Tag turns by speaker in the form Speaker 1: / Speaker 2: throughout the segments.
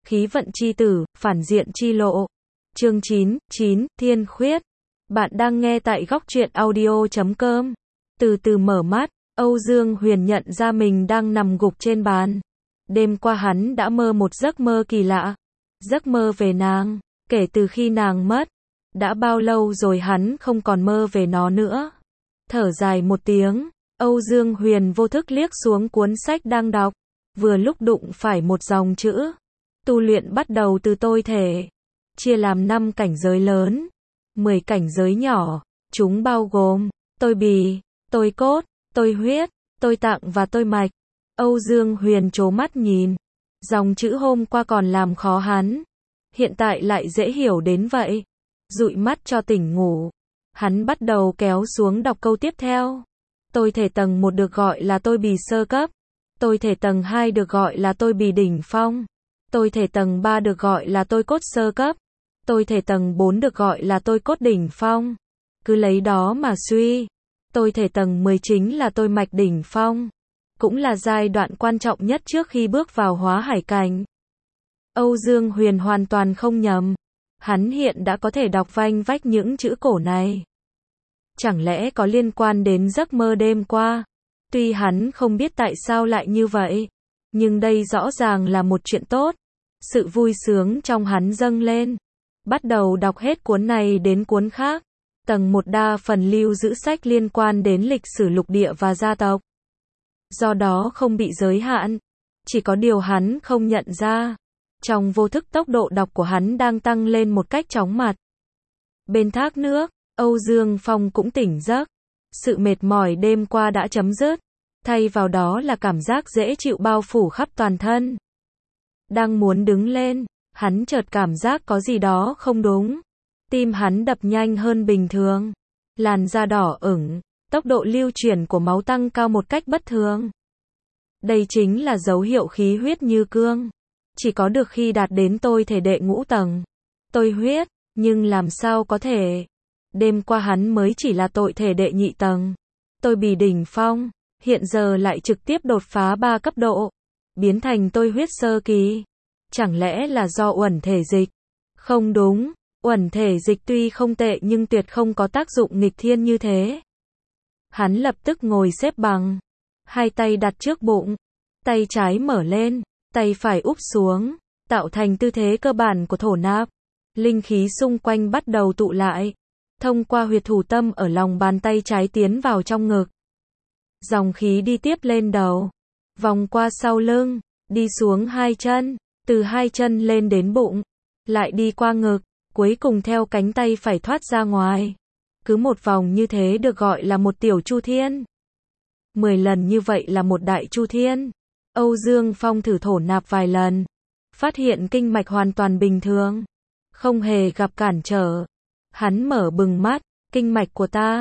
Speaker 1: Khí vận chi tử, phản diện chi lộ. Chương 9, Thiên Khuyết. Bạn đang nghe tại góc truyện audio.com. Từ từ mở mắt, Âu Dương Huyền nhận ra mình đang nằm gục trên bàn. Đêm qua hắn đã mơ một giấc mơ kỳ lạ. Giấc mơ về nàng, kể từ khi nàng mất. Đã bao lâu rồi hắn không còn mơ về nó nữa. Thở dài một tiếng, Âu Dương Huyền vô thức liếc xuống cuốn sách đang đọc. Vừa lúc đụng phải một dòng chữ. Tu luyện bắt đầu từ tôi thể. Chia làm 5 cảnh giới lớn, 10 cảnh giới nhỏ. Chúng bao gồm tôi bì, tôi cốt, tôi huyết, tôi tạng và tôi mạch. Âu Dương Huyền trố mắt nhìn. Dòng chữ hôm qua còn làm khó hắn. Hiện tại lại dễ hiểu đến vậy. Dụi mắt cho tỉnh ngủ. Hắn bắt đầu kéo xuống đọc câu tiếp theo. Tôi thể tầng 1 được gọi là tôi bì sơ cấp. Tôi thể tầng 2 được gọi là tôi bì đỉnh phong. Tôi thể tầng 3 được gọi là tôi cốt sơ cấp. Tôi thể tầng 4 được gọi là tôi cốt đỉnh phong. Cứ lấy đó mà suy. Tôi thể tầng 10 chính là tôi mạch đỉnh phong. Cũng là giai đoạn quan trọng nhất trước khi bước vào hóa hải cảnh. Âu Dương Huyền hoàn toàn không nhầm. Hắn hiện đã có thể đọc vanh vách những chữ cổ này. Chẳng lẽ có liên quan đến giấc mơ đêm qua? Tuy hắn không biết tại sao lại như vậy. Nhưng đây rõ ràng là một chuyện tốt. Sự vui sướng trong hắn dâng lên. Bắt đầu đọc hết cuốn này đến cuốn khác. Tầng 1 đa phần lưu giữ sách liên quan đến lịch sử lục địa và gia tộc. Do đó không bị giới hạn. Chỉ có điều hắn không nhận ra. Trong vô thức tốc độ đọc của hắn đang tăng lên một cách chóng mặt. Bên thác nước, Âu Dương Phong cũng tỉnh giấc. Sự mệt mỏi đêm qua đã chấm dứt. Thay vào đó là cảm giác dễ chịu bao phủ khắp toàn thân. Đang muốn đứng lên, hắn chợt cảm giác có gì đó không đúng. Tim hắn đập nhanh hơn bình thường. Làn da đỏ ửng, tốc độ lưu chuyển của máu tăng cao một cách bất thường. Đây chính là dấu hiệu khí huyết như cương. Chỉ có được khi đạt đến tôi thể đệ ngũ tầng. Tôi huyết, nhưng làm sao có thể. Đêm qua hắn mới chỉ là tội thể đệ nhị tầng. Tôi bì đỉnh phong, hiện giờ lại trực tiếp đột phá 3 cấp độ. Biến thành tôi huyết sơ kỳ. Chẳng lẽ là do uẩn thể dịch? Không đúng, uẩn thể dịch tuy không tệ nhưng tuyệt không có tác dụng nghịch thiên như thế. Hắn lập tức ngồi xếp bằng. Hai tay đặt trước bụng. Tay trái mở lên, tay phải úp xuống, tạo thành tư thế cơ bản của thổ nạp. Linh khí xung quanh bắt đầu tụ lại. Thông qua huyệt thủ tâm ở lòng bàn tay trái tiến vào trong ngực. Dòng khí đi tiếp lên đầu. Vòng qua sau lưng, đi xuống hai chân, từ hai chân lên đến bụng, lại đi qua ngực, cuối cùng theo cánh tay phải thoát ra ngoài. Cứ một vòng như thế được gọi là một tiểu chu thiên. 10 lần như vậy là một đại chu thiên. Âu Dương Phong thử thổ nạp vài lần, phát hiện kinh mạch hoàn toàn bình thường, không hề gặp cản trở. Hắn mở bừng mắt, kinh mạch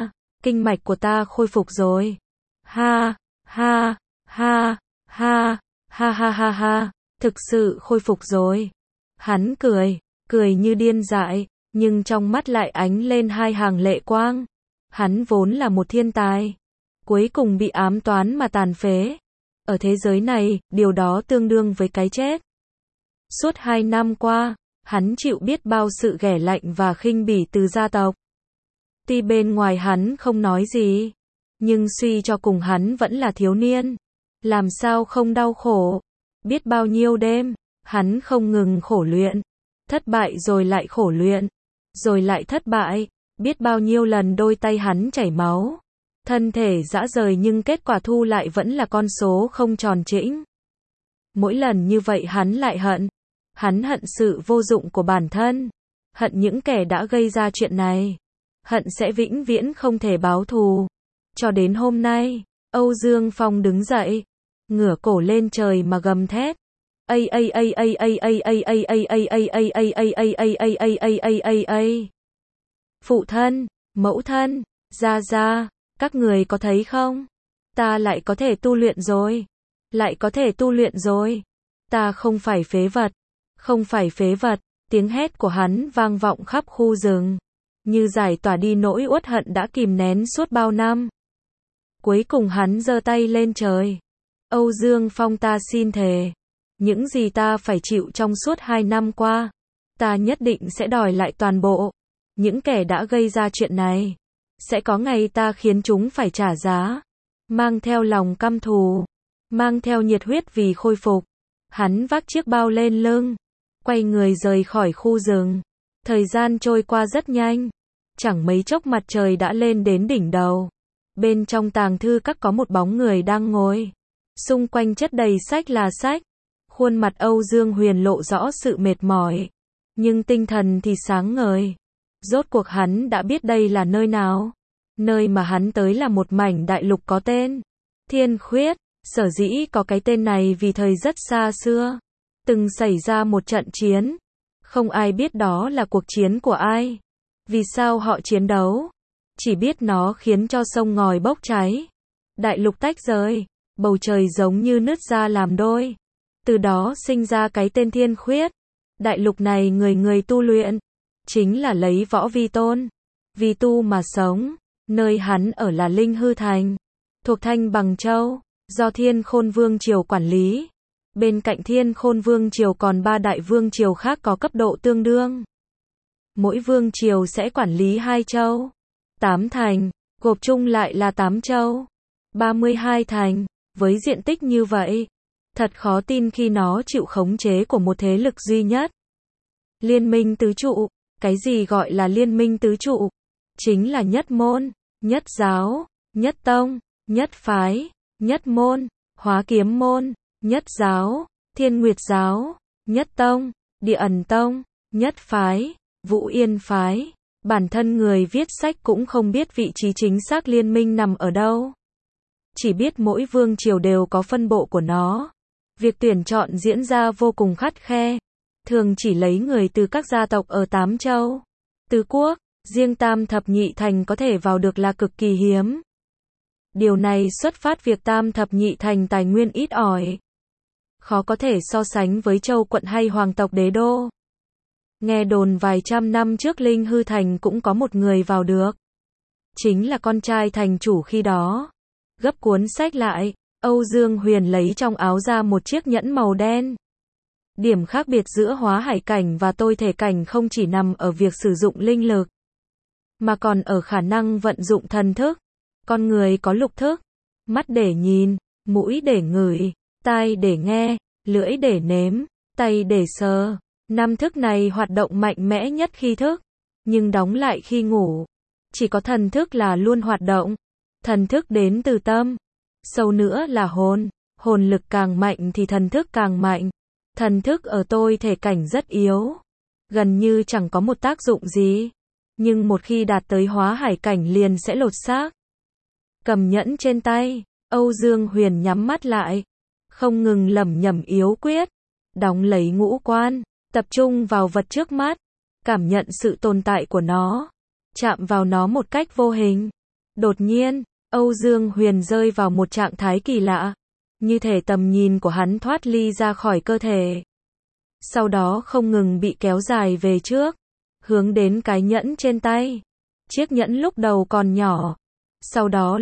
Speaker 1: của ta khôi phục rồi. Ha, ha, ha, ha, ha ha ha ha, thực sự khôi phục rồi. Hắn cười như điên dại, nhưng trong mắt lại ánh lên hai hàng lệ quang. Hắn vốn là một thiên tài, cuối cùng bị ám toán mà tàn phế. Ở thế giới này, điều đó tương đương với cái chết. Suốt 2 năm qua, hắn chịu biết bao sự ghẻ lạnh và khinh bỉ từ gia tộc. Tuy bên ngoài hắn không nói gì, nhưng suy cho cùng hắn vẫn là thiếu niên. Làm sao không đau khổ? Biết bao nhiêu đêm, hắn không ngừng khổ luyện. Thất bại rồi lại khổ luyện. Rồi lại thất bại. Biết bao nhiêu lần đôi tay hắn chảy máu. Thân thể rã rời nhưng kết quả thu lại vẫn là con số không tròn trĩnh. Mỗi lần như vậy hắn lại hận. Hắn hận sự vô dụng của bản thân. Hận những kẻ đã gây ra chuyện này. Hận sẽ vĩnh viễn không thể báo thù. Cho đến hôm nay, Âu Dương Phong đứng dậy, ngửa cổ lên trời mà gầm thét. Phụ thân, mẫu thân, gia, các người có thấy không? Ta lại có thể tu luyện rồi. Lại có thể tu luyện rồi. Ta không phải phế vật. Không phải phế vật. Tiếng hét của hắn vang vọng khắp khu rừng. Như giải tỏa đi nỗi uất hận đã kìm nén suốt bao năm. Cuối cùng hắn giơ tay lên trời. Âu Dương Phong, ta xin thề. Những gì ta phải chịu trong suốt 2 năm qua, ta nhất định sẽ đòi lại toàn bộ. Những kẻ đã gây ra chuyện này, sẽ có ngày ta khiến chúng phải trả giá. Mang theo lòng căm thù, mang theo nhiệt huyết vì khôi phục, hắn vác chiếc bao lên lưng, quay người rời khỏi khu rừng. Thời gian trôi qua rất nhanh, chẳng mấy chốc mặt trời đã lên đến đỉnh đầu. Bên trong tàng thư các có một bóng người đang ngồi, xung quanh chất đầy sách là sách. Khuôn mặt Âu Dương Huyền lộ rõ sự mệt mỏi, nhưng tinh thần thì sáng ngời. Rốt cuộc hắn đã biết đây là nơi nào. Nơi mà hắn tới là một mảnh đại lục có tên Thiên Khuyết. Sở dĩ có cái tên này vì thời rất xa xưa, từng xảy ra một trận chiến. Không ai biết đó là cuộc chiến của ai, vì sao họ chiến đấu. Chỉ biết nó khiến cho sông ngòi bốc cháy, đại lục tách rời, bầu trời giống như nứt ra làm đôi. Từ đó sinh ra cái tên Thiên Khuyết. Đại lục này người người tu luyện, chính là lấy võ vi tôn, vì tu mà sống. Nơi hắn ở là Linh Hư Thành, thuộc Thanh Bằng Châu, do Thiên Khôn Vương Triều quản lý. Bên cạnh Thiên Khôn Vương Triều còn 3 đại vương triều khác có cấp độ tương đương. Mỗi vương triều sẽ quản lý 2 châu, 8 thành, gộp chung lại là 8 châu, 32 thành. Với diện tích như vậy, thật khó tin khi nó chịu khống chế của một thế lực duy nhất. Liên minh tứ trụ. Cái gì gọi là liên minh tứ trụ? Chính là nhất môn, nhất giáo, nhất tông, nhất phái. Nhất môn, Hóa Kiếm môn, nhất giáo, Thiên Nguyệt giáo, nhất tông, Địa Ẩn tông, nhất phái, Vũ Yên phái. Bản thân người viết sách cũng không biết vị trí chính xác liên minh nằm ở đâu. Chỉ biết mỗi vương triều đều có phân bộ của nó. Việc tuyển chọn diễn ra vô cùng khắt khe, thường chỉ lấy người từ các gia tộc ở 8 châu, tứ quốc. Riêng Tam Thập Nhị Thành có thể vào được là cực kỳ hiếm. Điều này xuất phát việc Tam Thập Nhị Thành tài nguyên ít ỏi, khó có thể so sánh với châu quận hay hoàng tộc đế đô. Nghe đồn vài trăm năm trước Linh Hư Thành cũng có một người vào được, chính là con trai thành chủ khi đó. Gấp cuốn sách lại, Âu Dương Huyền lấy trong áo ra một chiếc nhẫn màu đen. Điểm khác biệt giữa hóa hải cảnh và tôi thể cảnh không chỉ nằm ở việc sử dụng linh lực, mà còn ở khả năng vận dụng thần thức. Con người có lục thức, mắt để nhìn, mũi để ngửi, tai để nghe, lưỡi để nếm, tay để sờ. 5 thức này hoạt động mạnh mẽ nhất khi thức, nhưng đóng lại khi ngủ. Chỉ có thần thức là luôn hoạt động. Thần thức đến từ tâm, sâu nữa là hồn. Hồn lực càng mạnh thì thần thức càng mạnh. Thần thức ở tôi thể cảnh rất yếu, gần như chẳng có một tác dụng gì. Nhưng một khi đạt tới hóa hải cảnh liền sẽ lột xác. Cầm nhẫn trên tay, Âu Dương Huyền nhắm mắt lại, không ngừng lẩm nhẩm yếu quyết, đóng lấy ngũ quan, tập trung vào vật trước mắt, cảm nhận sự tồn tại của nó, chạm vào nó một cách vô hình. Đột nhiên, Âu Dương Huyền rơi vào một trạng thái kỳ lạ, như thể tầm nhìn của hắn thoát ly ra khỏi cơ thể. Sau đó không ngừng bị kéo dài về trước, hướng đến cái nhẫn trên tay. Chiếc nhẫn lúc đầu còn nhỏ, sau đó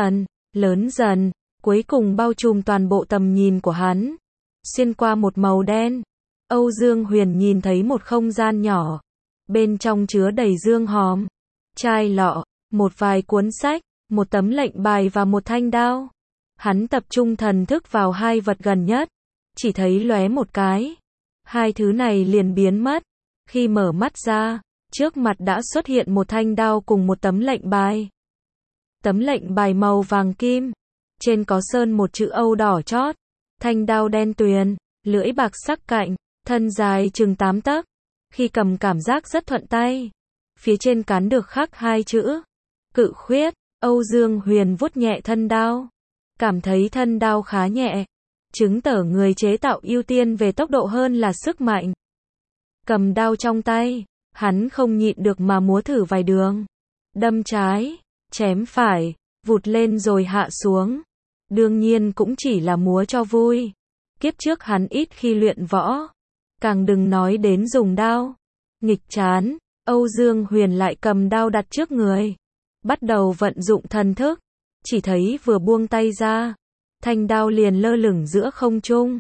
Speaker 1: lớn dần, cuối cùng bao trùm toàn bộ tầm nhìn của hắn. Xuyên qua một màu đen, Âu Dương Huyền nhìn thấy một không gian nhỏ, bên trong chứa đầy dương hòm, chai lọ, một vài cuốn sách, một tấm lệnh bài và một thanh đao. Hắn tập trung thần thức vào 2 vật gần nhất, chỉ thấy lóe một cái, 2 thứ này liền biến mất. Khi mở mắt ra, trước mặt đã xuất hiện một thanh đao cùng một tấm lệnh bài. Tấm lệnh bài màu vàng kim, trên có sơn một chữ Âu đỏ chót. Thanh đao đen tuyền, lưỡi bạc sắc cạnh, thân dài chừng 8 tấc. Khi cầm cảm giác rất thuận tay. Phía trên cán được khắc 2 chữ Cự Khuyết. Âu Dương Huyền vuốt nhẹ thân đao, cảm thấy thân đao khá nhẹ, chứng tỏ người chế tạo ưu tiên về tốc độ hơn là sức mạnh. Cầm đao trong tay, hắn không nhịn được mà múa thử vài đường. Đâm trái, chém phải, vụt lên rồi hạ xuống. Đương nhiên cũng chỉ là múa cho vui. Kiếp trước hắn ít khi luyện võ, càng đừng nói đến dùng đao. Nghịch chán, Âu Dương Huyền lại cầm đao đặt trước người, bắt đầu vận dụng thần thức. Chỉ thấy vừa buông tay ra, thanh đao liền lơ lửng giữa không trung.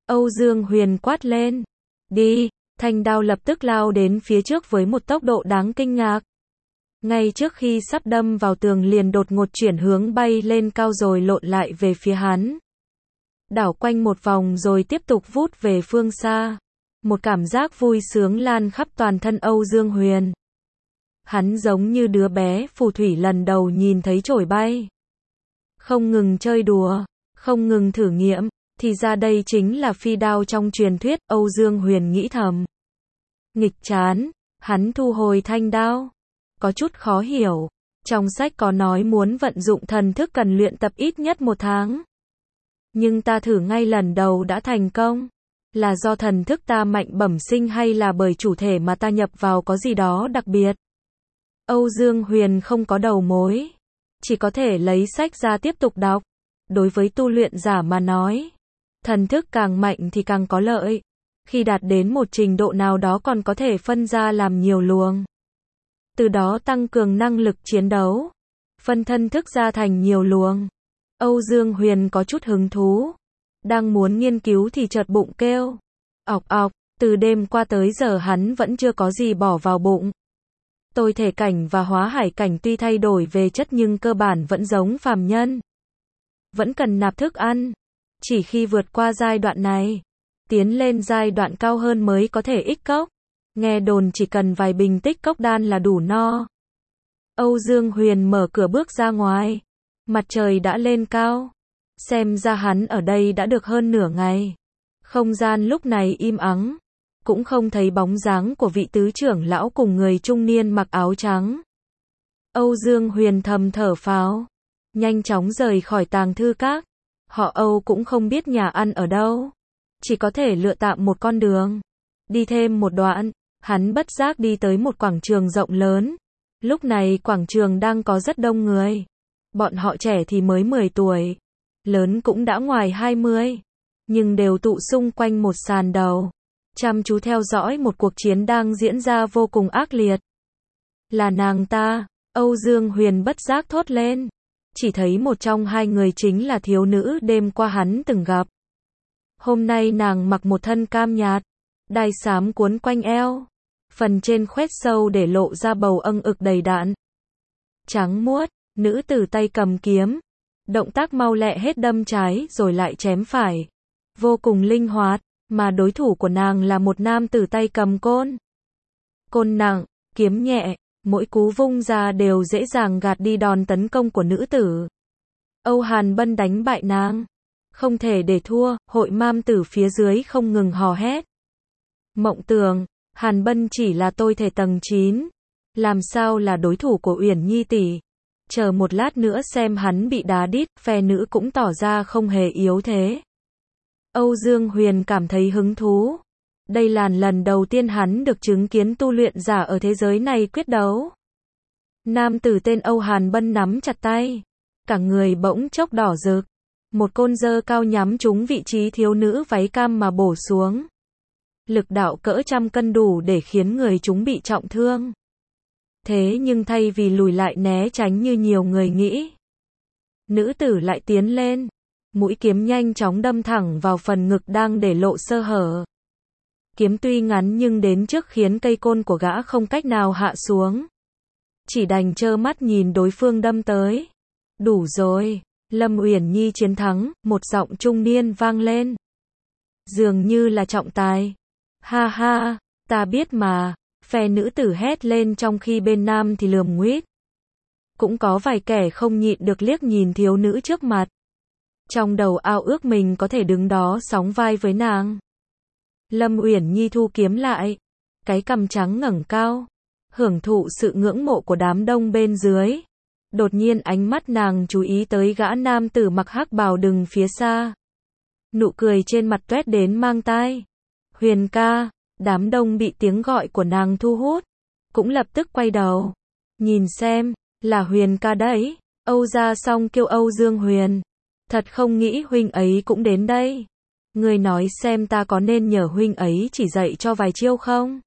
Speaker 1: Âu Dương Huyền quát lên. Đi, thanh đao lập tức lao đến phía trước với một tốc độ đáng kinh ngạc. Ngay trước khi sắp đâm vào tường liền đột ngột chuyển hướng bay lên cao rồi lộn lại về phía hắn. Đảo quanh một vòng rồi tiếp tục vút về phương xa. Một cảm giác vui sướng lan khắp toàn thân Âu Dương Huyền. Hắn giống như đứa bé phù thủy lần đầu nhìn thấy chổi bay. Không ngừng chơi đùa, không ngừng thử nghiệm, thì ra đây chính là phi đao trong truyền thuyết, Âu Dương Huyền nghĩ thầm. Nghịch chán, hắn thu hồi thanh đao. Có chút khó hiểu, trong sách có nói muốn vận dụng thần thức cần luyện tập ít nhất 1 tháng. Nhưng ta thử ngay lần đầu đã thành công. Là do thần thức ta mạnh bẩm sinh hay là bởi chủ thể mà ta nhập vào có gì đó đặc biệt? Âu Dương Huyền không có đầu mối. Chỉ có thể lấy sách ra tiếp tục đọc. Đối với tu luyện giả mà nói, thần thức càng mạnh thì càng có lợi. Khi đạt đến một trình độ nào đó còn có thể phân ra làm nhiều luồng. Từ đó tăng cường năng lực chiến đấu. Phân thân thức ra thành nhiều luồng. Âu Dương Huyền có chút hứng thú. Đang muốn nghiên cứu thì chợt bụng kêu. Ọc ọc, từ đêm qua tới giờ hắn vẫn chưa có gì bỏ vào bụng. Tôi thể cảnh và hóa hải cảnh tuy thay đổi về chất nhưng cơ bản vẫn giống phàm nhân. Vẫn cần nạp thức ăn. Chỉ khi vượt qua giai đoạn này, tiến lên giai đoạn cao hơn mới có thể ích cốc. Nghe đồn chỉ cần vài bình tích cốc đan là đủ no. Âu Dương Huyền mở cửa bước ra ngoài. Mặt trời đã lên cao. Xem ra hắn ở đây đã được hơn nửa ngày. Không gian lúc này im ắng. Cũng không thấy bóng dáng của vị tứ trưởng lão cùng người trung niên mặc áo trắng. Âu Dương Huyền thầm thở phào. Nhanh chóng rời khỏi tàng thư các. Họ Âu cũng không biết nhà ăn ở đâu. Chỉ có thể lựa tạm một con đường. Đi thêm một đoạn, hắn bất giác đi tới một quảng trường rộng lớn. Lúc này quảng trường đang có rất đông người. Bọn họ trẻ thì mới 10 tuổi. Lớn cũng đã ngoài 20. Nhưng đều tụ xung quanh một sàn đầu. Chăm chú theo dõi một cuộc chiến đang diễn ra vô cùng ác liệt. Là nàng ta, Âu Dương Huyền bất giác thốt lên. Chỉ thấy một trong hai người chính là thiếu nữ đêm qua hắn từng gặp. Hôm nay nàng mặc một thân cam nhạt, đai xám cuốn quanh eo. Phần trên khoét sâu để lộ ra bầu âng ực đầy đặn. Trắng muốt, nữ tử tay cầm kiếm. Động tác mau lẹ hết đâm trái rồi lại chém phải. Vô cùng linh hoạt, mà đối thủ của nàng là một nam tử tay cầm côn. Côn nặng, kiếm nhẹ, mỗi cú vung ra đều dễ dàng gạt đi đòn tấn công của nữ tử. Âu Hàn Bân đánh bại nàng. Không thể để thua, hội mam tử phía dưới không ngừng hò hét. Mộng Tường, Hàn Bân chỉ là tôi thể tầng 9. Làm sao là đối thủ của Uyển Nhi tỷ? Chờ một lát nữa xem hắn bị đá đít, phe nữ cũng tỏ ra không hề yếu thế. Âu Dương Huyền cảm thấy hứng thú. Đây là lần đầu tiên hắn được chứng kiến tu luyện giả ở thế giới này quyết đấu. Nam tử tên Âu Hàn Bân nắm chặt tay. Cả người bỗng chốc đỏ rực. Một côn giơ cao nhắm trúng vị trí thiếu nữ váy cam mà bổ xuống. Lực đạo cỡ trăm cân đủ để khiến người chúng bị trọng thương. Thế nhưng thay vì lùi lại né tránh như nhiều người nghĩ, nữ tử lại tiến lên. Mũi kiếm nhanh chóng đâm thẳng vào phần ngực đang để lộ sơ hở. Kiếm tuy ngắn nhưng đến trước khiến cây côn của gã không cách nào hạ xuống. Chỉ đành trơ mắt nhìn đối phương đâm tới. Đủ rồi, Lâm Uyển Nhi chiến thắng, một giọng trung niên vang lên. Dường như là trọng tài. Ha ha, ta biết mà, phe nữ tử hét lên trong khi bên nam thì lườm nguýt. Cũng có vài kẻ không nhịn được liếc nhìn thiếu nữ trước mặt. Trong đầu ao ước mình có thể đứng đó sóng vai với nàng. Lâm Uyển Nhi thu kiếm lại. Cái cằm trắng ngẩng cao. Hưởng thụ sự ngưỡng mộ của đám đông bên dưới. Đột nhiên ánh mắt nàng chú ý tới gã nam tử mặc hắc bào đứng phía xa. Nụ cười trên mặt toét đến mang tai. Huyền ca, đám đông bị tiếng gọi của nàng thu hút. Cũng lập tức quay đầu. Nhìn xem, là Huyền ca đấy. Âu gia song kêu Âu Dương Huyền. Thật không nghĩ huynh ấy cũng đến đây. Người nói xem ta có nên nhờ huynh ấy chỉ dạy cho vài chiêu không?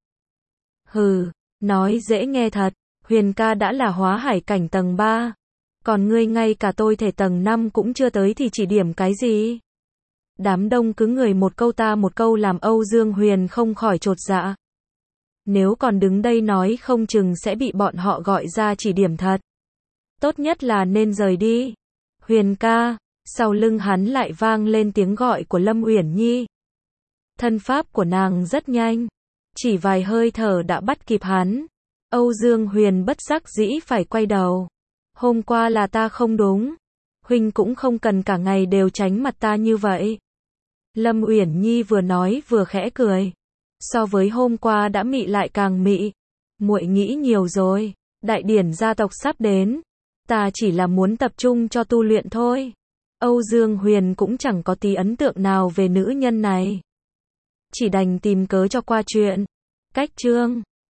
Speaker 1: Hừ, nói dễ nghe thật. Huyền ca đã là hóa hải cảnh tầng 3. Còn ngươi ngay cả tôi thể tầng 5 cũng chưa tới thì chỉ điểm cái gì? Đám đông cứ người một câu ta một câu làm Âu Dương Huyền không khỏi chột dạ. Nếu còn đứng đây nói không chừng sẽ bị bọn họ gọi ra chỉ điểm thật. Tốt nhất là nên rời đi. Huyền ca, sau lưng hắn lại vang lên tiếng gọi của Lâm Uyển Nhi. Thân pháp của nàng rất nhanh, chỉ vài hơi thở đã bắt kịp hắn. Âu Dương Huyền bất đắc dĩ phải quay đầu. Hôm qua là ta không đúng. Huynh cũng không cần cả ngày đều tránh mặt ta như vậy. Lâm Uyển Nhi vừa nói vừa khẽ cười. So với hôm qua đã mị lại càng mị. Muội nghĩ nhiều rồi, đại điển gia tộc sắp đến. Ta chỉ là muốn tập trung cho tu luyện thôi. Âu Dương Huyền cũng chẳng có tí ấn tượng nào về nữ nhân này. Chỉ đành tìm cớ cho qua chuyện. Cách chương